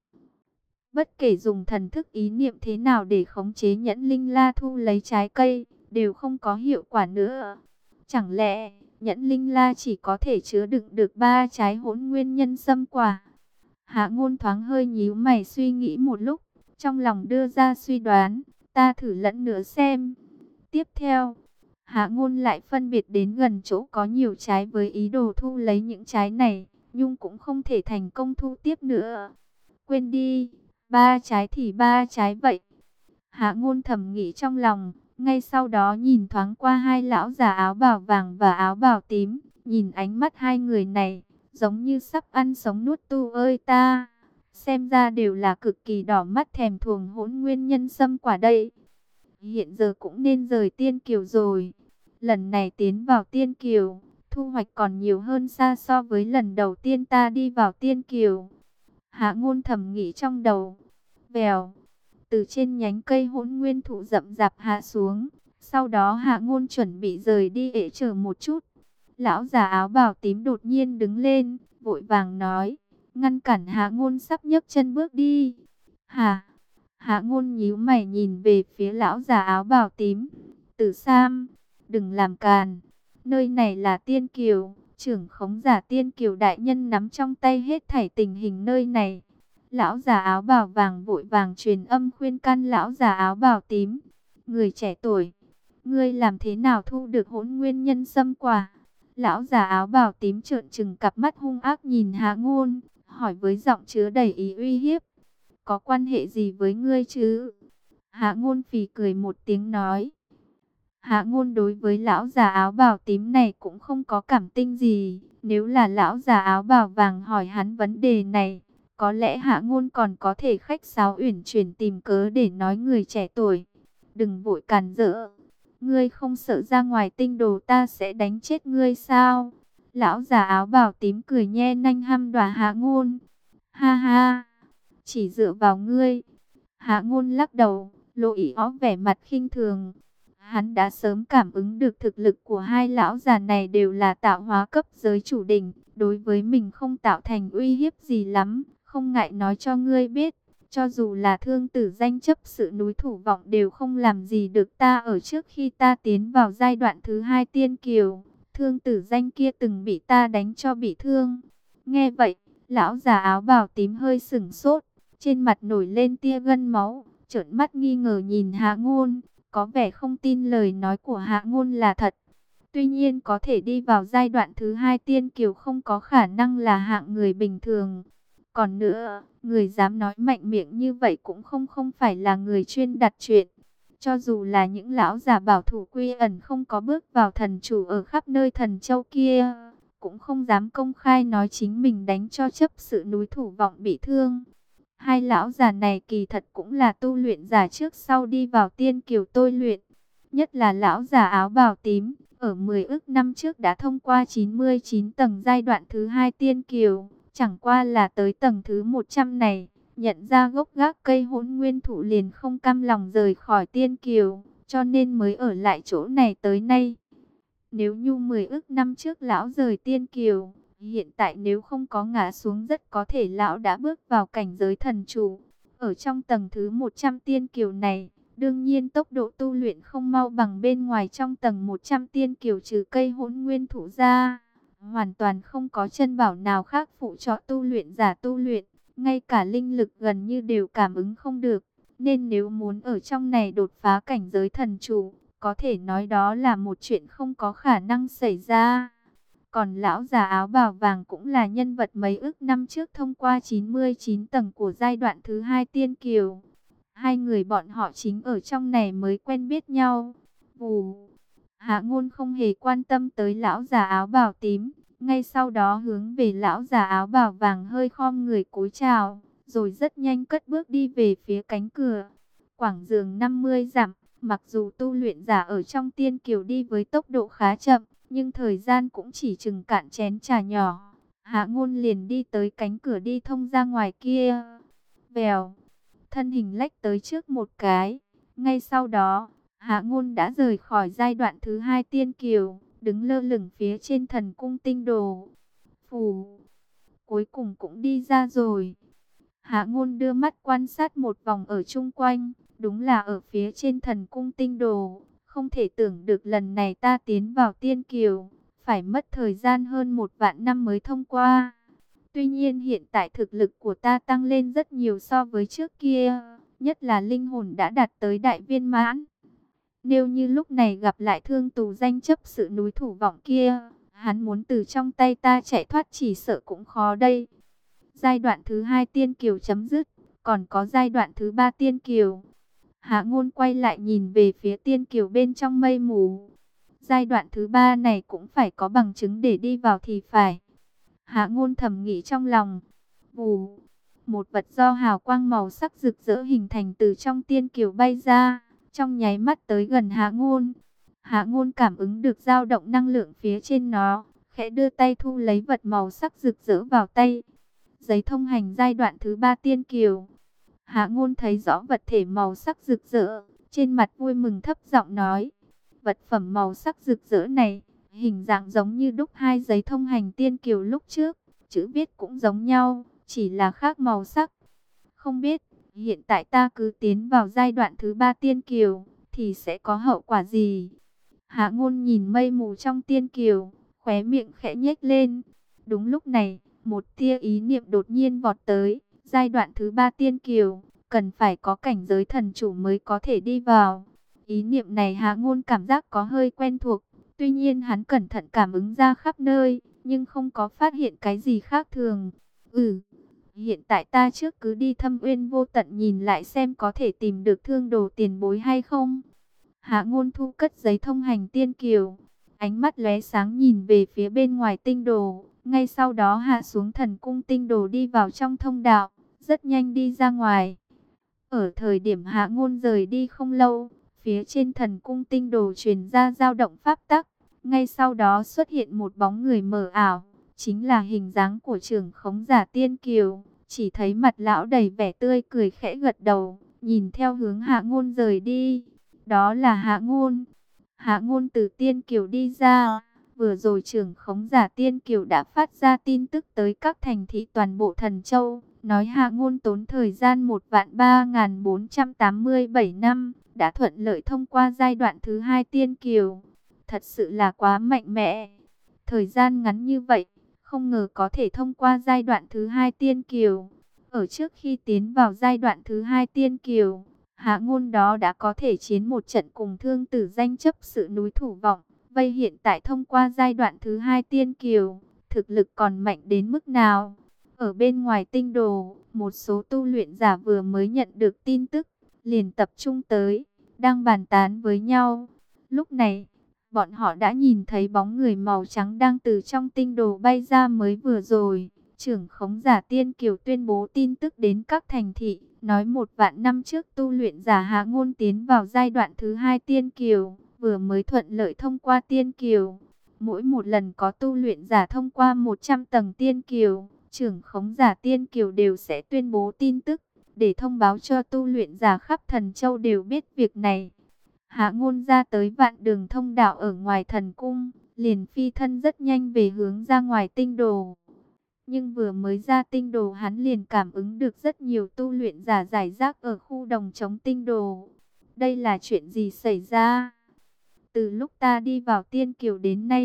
Bất kể dùng thần thức ý niệm thế nào để khống chế nhẫn linh la thu lấy trái cây, đều không có hiệu quả nữa. Chẳng lẽ nhẫn linh la chỉ có thể chứa đựng được 3 trái hỗn nguyên nhân sâm quả? Hạ Ngôn thoáng hơi nhíu mày suy nghĩ một lúc, trong lòng đưa ra suy đoán, ta thử lẫn nữa xem. Tiếp theo, Hạ Ngôn lại phân biệt đến gần chỗ có nhiều trái với ý đồ thu lấy những trái này, nhưng cũng không thể thành công thu tiếp nữa. Quên đi, 3 trái thì 3 trái vậy. Hạ Ngôn thầm nghĩ trong lòng, ngay sau đó nhìn thoáng qua hai lão già áo bào vàng và áo bào tím, nhìn ánh mắt hai người này, giống như sắp ăn sống nuốt tu ơi ta. Xem ra đều là cực kỳ đỏ mắt thèm thuồng hỗn nguyên nhân sâm quả đây. Hiện giờ cũng nên rời Tiên Kiều rồi. Lần này tiến vào Tiên Kiều, thu hoạch còn nhiều hơn xa so với lần đầu tiên ta đi vào Tiên Kiều. Hạ Ngôn thầm nghĩ trong đầu. Vèo, từ trên nhánh cây hỗn nguyên thụ rậm rạp hạ xuống. Sau đó Hạ Ngôn chuẩn bị rời đi ể chờ một chút. Lão già áo bào tím đột nhiên đứng lên, vội vàng nói, ngăn cản Hạ Ngôn sắp nhấc chân bước đi. Hả? Hạ Ngôn nhíu mày nhìn về phía lão già áo bào tím. Tử Sam, đừng làm càn. Nơi này là Tiên Kiều, trưởng khống giả Tiên Kiều đại nhân nắm trong tay hết thảy tình hình nơi này. Lão già áo bào vàng vội vàng truyền âm khuyên can lão già áo bào tím. Người trẻ tuổi, ngươi làm thế nào thu được hỗn nguyên nhân sâm quả? Lão già áo bào tím trợn trừng cặp mắt hung ác nhìn Hạ Ngôn, hỏi với giọng chứa đầy ý uy hiếp. Có quan hệ gì với ngươi chứ? Hạ Ngôn phì cười một tiếng nói. Hạ Ngôn đối với lão già áo bào tím này cũng không có cảm tình gì. Nếu là lão già áo bào vàng hỏi hắn vấn đề này, có lẽ Hạ Ngôn còn có thể khách sáo uyển chuyển tìm cớ để nói người trẻ tuổi. Đừng vội cản rỡ. Ngươi không sợ ra ngoài tinh đồ ta sẽ đánh chết ngươi sao? Lão già áo bào tím cười nhe nanh hăm dọa Hạ Ngôn. Ha ha, chỉ dựa vào ngươi. Hạ Ngôn lắc đầu, lộ ý ó vẻ mặt khinh thường. Hắn đã sớm cảm ứng được thực lực của hai lão già này đều là tạo hóa cấp giới chủ đỉnh, đối với mình không tạo thành uy hiếp gì lắm, không ngại nói cho ngươi biết, cho dù là Thương Tử Danh chấp sự núi Thủ Vọng đều không làm gì được ta. Ở trước khi ta tiến vào giai đoạn thứ hai Tiên Kiều, Thương Tử Danh kia từng bị ta đánh cho bị thương. Nghe vậy, lão già áo bào tím hơi sửng sốt, trên mặt nổi lên tia gân máu, trợn mắt nghi ngờ nhìn Hạ Ngôn, có vẻ không tin lời nói của Hạ Ngôn là thật. Tuy nhiên có thể đi vào giai đoạn thứ hai Tiên Kiều không có khả năng là hạng người bình thường. Còn nữa, người dám nói mạnh miệng như vậy cũng không phải là người chuyên đặt chuyện. Cho dù là những lão già bảo thủ quy ẩn không có bước vào thần chủ ở khắp nơi Thần Châu kia, cũng không dám công khai nói chính mình đánh cho chấp sự núi Thủ Vọng bị thương. Hai lão già này kỳ thật cũng là tu luyện giả trước sau đi vào Tiên Kiều tôi luyện. Nhất là lão già áo bào tím, ở 10 ức năm trước đã thông qua 99 tầng giai đoạn thứ hai Tiên Kiều. Chẳng qua là tới tầng thứ 100 này, nhận ra gốc gác cây hỗn nguyên thụ liền không cam lòng rời khỏi Tiên Kiều, cho nên mới ở lại chỗ này tới nay. Nếu như 10 ức năm trước lão rời Tiên Kiều, hiện tại nếu không có ngã xuống rất có thể lão đã bước vào cảnh giới thần chủ. Ở trong tầng thứ 100 Tiên Kiều này, đương nhiên tốc độ tu luyện không mau bằng bên ngoài trong tầng 100 Tiên Kiều trừ cây hỗn nguyên thụ ra. hoàn toàn không có chân bảo nào khác phụ trợ tu luyện giả tu luyện, ngay cả linh lực gần như đều cảm ứng không được, nên nếu muốn ở trong này đột phá cảnh giới thần chủ, có thể nói đó là một chuyện không có khả năng xảy ra. Còn lão già áo bào vàng cũng là nhân vật mấy ức năm trước thông qua 99 tầng của giai đoạn thứ 2 tiên kiều. Hai người bọn họ chính ở trong này mới quen biết nhau. Vù. Hạ Ngôn không hề quan tâm tới lão già áo bào tím, ngay sau đó hướng về lão già áo bào vàng hơi khom người cúi chào, rồi rất nhanh cất bước đi về phía cánh cửa. Quảng trường 50 dặm, mặc dù tu luyện giả ở trong tiên kiều đi với tốc độ khá chậm, nhưng thời gian cũng chỉ chừng cạn chén trà nhỏ. Hạ Ngôn liền đi tới cánh cửa đi thông ra ngoài kia. Vèo, thân hình lách tới trước một cái. Ngay sau đó, Hạ Ngôn đã rời khỏi giai đoạn thứ 2 tiên kiều, đứng lơ lửng phía trên thần cung tinh đồ. Phù, cuối cùng cũng đi ra rồi. Hạ Ngôn đưa mắt quan sát một vòng ở chung quanh, đúng là ở phía trên thần cung tinh đồ. Không thể tưởng được lần này ta tiến vào tiên kiều, phải mất thời gian hơn 1.000 năm mới thông qua. Tuy nhiên hiện tại thực lực của ta tăng lên rất nhiều so với trước kia, nhất là linh hồn đã đạt tới đại viên mãn. Nếu như lúc này gặp lại thương tù danh chấp sự núi Thủ Vọng kia, hắn muốn từ trong tay ta chạy thoát chỉ sợ cũng khó đây. Giai đoạn thứ 2 tiên kiều chấm dứt, còn có giai đoạn thứ 3 tiên kiều. Hạ Ngôn quay lại nhìn về phía tiên kiều bên trong mây mù. Giai đoạn thứ 3 này cũng phải có bằng chứng để đi vào thì phải. Hạ Ngôn thầm nghĩ trong lòng. Vù, một vật do hào quang màu sắc rực rỡ hình thành từ trong tiên kiều bay ra, trong nháy mắt tới gần Hạ Ngôn. Hạ Ngôn cảm ứng được dao động năng lượng phía trên nó, khẽ đưa tay thu lấy vật màu sắc rực rỡ vào tay. Giấy thông hành giai đoạn thứ 3 tiên kiều. Hạ Ngôn thấy rõ vật thể màu sắc rực rỡ, trên mặt vui mừng thấp giọng nói: vật phẩm màu sắc rực rỡ này, hình dạng giống như đúc hai giấy thông hành tiên kiều lúc trước, chữ viết cũng giống nhau, chỉ là khác màu sắc. Không biết, hiện tại ta cứ tiến vào giai đoạn thứ 3 tiên kiều, thì sẽ có hậu quả gì? Hạ Ngôn nhìn mây mù trong tiên kiều, khóe miệng khẽ nhếch lên. Đúng lúc này, một tia ý niệm đột nhiên vọt tới. Giai đoạn thứ 3 tiên kiều, cần phải có cảnh giới thần chủ mới có thể đi vào. Ý niệm này Hạ Ngôn cảm giác có hơi quen thuộc. Tuy nhiên hắn cẩn thận cảm ứng ra khắp nơi, nhưng không có phát hiện cái gì khác thường. Hiện tại ta trước cứ đi Thâm Uyên Vô Tận nhìn lại xem có thể tìm được thương đồ tiền bối hay không. Hạ Ngôn thu cất giấy thông hành tiên kiều, ánh mắt lóe sáng nhìn về phía bên ngoài tinh đồ, ngay sau đó hạ xuống thần cung tinh đồ đi vào trong thông đạo, rất nhanh đi ra ngoài. Ở thời điểm Hạ Ngôn rời đi không lâu, phía trên thần cung tinh đồ truyền ra dao động pháp tắc, ngay sau đó xuất hiện một bóng người mờ ảo, chính là hình dáng của trưởng khống giả tiên kiều. Chỉ thấy mặt lão đầy vẻ tươi cười khẽ gật đầu, nhìn theo hướng Hạ Ngôn rời đi. Đó là Hạ Ngôn. Hạ Ngôn từ tiên kiều đi ra. Vừa rồi trưởng khống giả tiên kiều đã phát ra tin tức tới các thành thị toàn bộ Thần Châu, nói Hạ Ngôn tốn thời gian 1.3487 năm, đã thuận lợi thông qua giai đoạn thứ 2 tiên kiều. Thật sự là quá mạnh mẽ. Thời gian ngắn như vậy, không ngờ có thể thông qua giai đoạn thứ 2 tiên kiều. Ở trước khi tiến vào giai đoạn thứ 2 tiên kiều, Hạ Ngôn đó đã có thể chiến một trận cùng thương tử danh chấp sự núi Thủ Vọng. Vậy hiện tại thông qua giai đoạn thứ 2 tiên kiều, thực lực còn mạnh đến mức nào? Ở bên ngoài tinh đồ, một số tu luyện giả vừa mới nhận được tin tức, liền tập trung tới, đang bàn tán với nhau. Lúc này, bọn họ đã nhìn thấy bóng người màu trắng đang từ trong tinh đồ bay ra mới vừa rồi. Trưởng khống giả tiên kiều tuyên bố tin tức đến các thành thị, nói 1.000 năm trước tu luyện giả Hạ Ngôn tiến vào giai đoạn thứ 2 tiên kiều, vừa mới thuận lợi thông qua tiên kiều. Mỗi một lần có tu luyện giả thông qua 100 tầng tiên kiều, trưởng khống giả tiên kiều đều sẽ tuyên bố tin tức, để thông báo cho tu luyện giả khắp Thần Châu đều biết việc này. Hạ Ngôn ra tới vạn đường thông đạo ở ngoài thần cung, liền phi thân rất nhanh về hướng ra ngoài tinh đồ. Nhưng vừa mới ra tinh đồ hắn liền cảm ứng được rất nhiều tu luyện giả rải rác ở khu đồng trống tinh đồ. Đây là chuyện gì xảy ra? Từ lúc ta đi vào tiên kiều đến nay,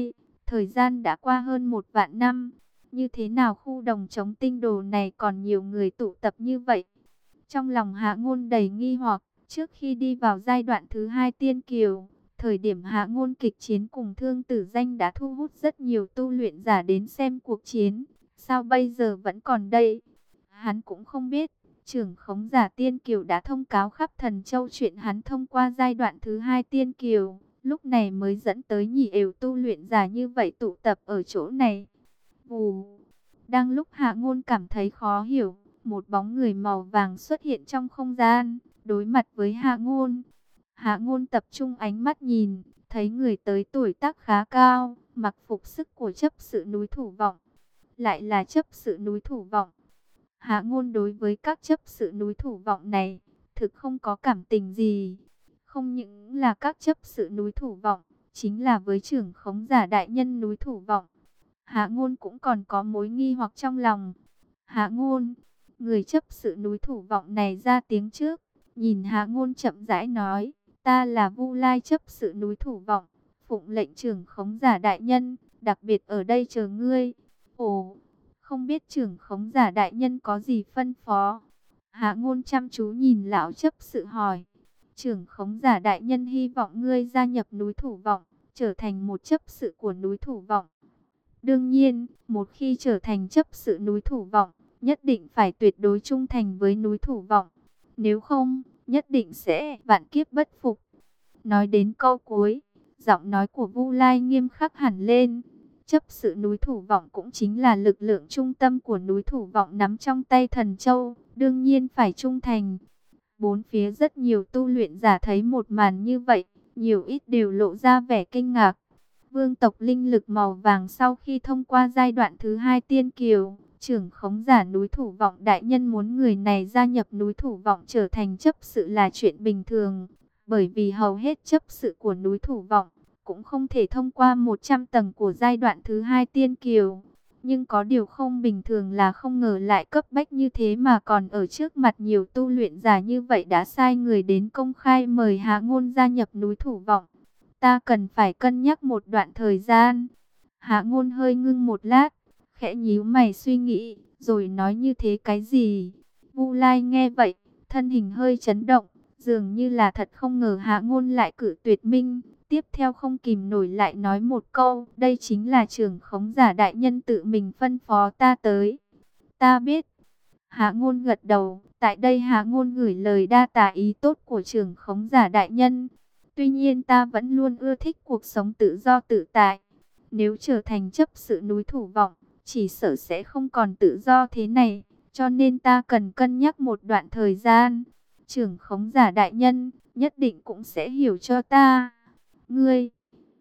Thời gian đã qua hơn 1 vạn năm. Như thế nào khu đồng chống tinh đồ này còn nhiều người tụ tập như vậy? Trong lòng Hạ Ngôn đầy nghi hoặc. Trước khi đi vào giai đoạn thứ 2 Tiên Kiều, thời điểm Hạ Ngôn kịch chiến cùng Thương Tử Danh đã thu hút rất nhiều tu luyện giả đến xem cuộc chiến. Sao bây giờ vẫn còn đây? Hắn cũng không biết. Trưởng khống giả Tiên Kiều đã thông cáo khắp Thần Châu chuyện hắn thông qua giai đoạn thứ 2 Tiên Kiều. Lúc này mới dẫn tới nhì ều tu luyện giả như vậy tụ tập ở chỗ này. Vù. Đang lúc Hạ Ngôn cảm thấy khó hiểu, một bóng người màu vàng xuất hiện trong không gian, đối mặt với Hạ Ngôn. Hạ Ngôn tập trung ánh mắt nhìn, thấy người tới tuổi tác khá cao, mặc phục sức của chấp sự núi Thủ Vọng. Lại là chấp sự núi Thủ Vọng. Hạ Ngôn đối với các chấp sự núi Thủ Vọng này, thực không có cảm tình gì. Không những là các chấp sự núi Thủ Vọng, chính là với trưởng khống giả đại nhân núi Thủ Vọng. Hạ Ngôn cũng còn có mối nghi hoặc trong lòng. Hạ Ngôn, người chấp sự núi Thủ Vọng này ra tiếng trước, nhìn Hạ Ngôn chậm rãi nói, ta là Vu Lai chấp sự núi Thủ Vọng, phụng lệnh trưởng khống giả đại nhân, đặc biệt ở đây chờ ngươi. Ồ, không biết trưởng khống giả đại nhân có gì phân phó? Hạ Ngôn chăm chú nhìn lão chấp sự hỏi. Trưởng khống giả đại nhân hy vọng ngươi gia nhập núi Thủ Vọng, trở thành một chấp sự của núi Thủ Vọng. Đương nhiên, một khi trở thành chấp sự núi Thủ Vọng, nhất định phải tuyệt đối trung thành với núi Thủ Vọng. Nếu không, nhất định sẽ vạn kiếp bất phục. Nói đến câu cuối, giọng nói của Vu Lai nghiêm khắc hẳn lên. Chấp sự núi Thủ Vọng cũng chính là lực lượng trung tâm của núi Thủ Vọng nắm trong tay Thần Châu, đương nhiên phải trung thành. Bốn phía rất nhiều tu luyện giả thấy một màn như vậy, nhiều ít đều lộ ra vẻ kinh ngạc. Vương tộc linh lực màu vàng sau khi thông qua giai đoạn thứ 2 Tiên Kiều, trưởng khống giả núi Thủ Vọng đại nhân muốn người này gia nhập núi Thủ Vọng trở thành chấp sự là chuyện bình thường, bởi vì hầu hết chấp sự của núi Thủ Vọng cũng không thể thông qua 100 tầng của giai đoạn thứ 2 Tiên Kiều. Nhưng có điều không bình thường là không ngờ lại cấp bách như thế mà còn ở trước mặt nhiều tu luyện giả như vậy đã sai người đến công khai mời Hạ Ngôn gia nhập núi Thủ Vọng. Ta cần phải cân nhắc một đoạn thời gian. Hạ Ngôn hơi ngưng một lát, khẽ nhíu mày suy nghĩ, rồi nói như thế cái gì? Vu Lai nghe vậy, thân hình hơi chấn động, dường như là thật không ngờ Hạ Ngôn lại cử tuyệt minh. Tiếp theo không kìm nổi lại nói một câu, đây chính là trưởng khống giả đại nhân tự mình phân phó ta tới. Ta biết. Hạ Ngôn gật đầu, tại đây Hạ Ngôn gửi lời đa tạ ý tốt của trưởng khống giả đại nhân. Tuy nhiên ta vẫn luôn ưa thích cuộc sống tự do tự tại. Nếu trở thành chấp sự núi Thủ Vọng, chỉ sợ sẽ không còn tự do thế này. Cho nên ta cần cân nhắc một đoạn thời gian. Trưởng khống giả đại nhân, nhất định cũng sẽ hiểu cho ta. Ngươi,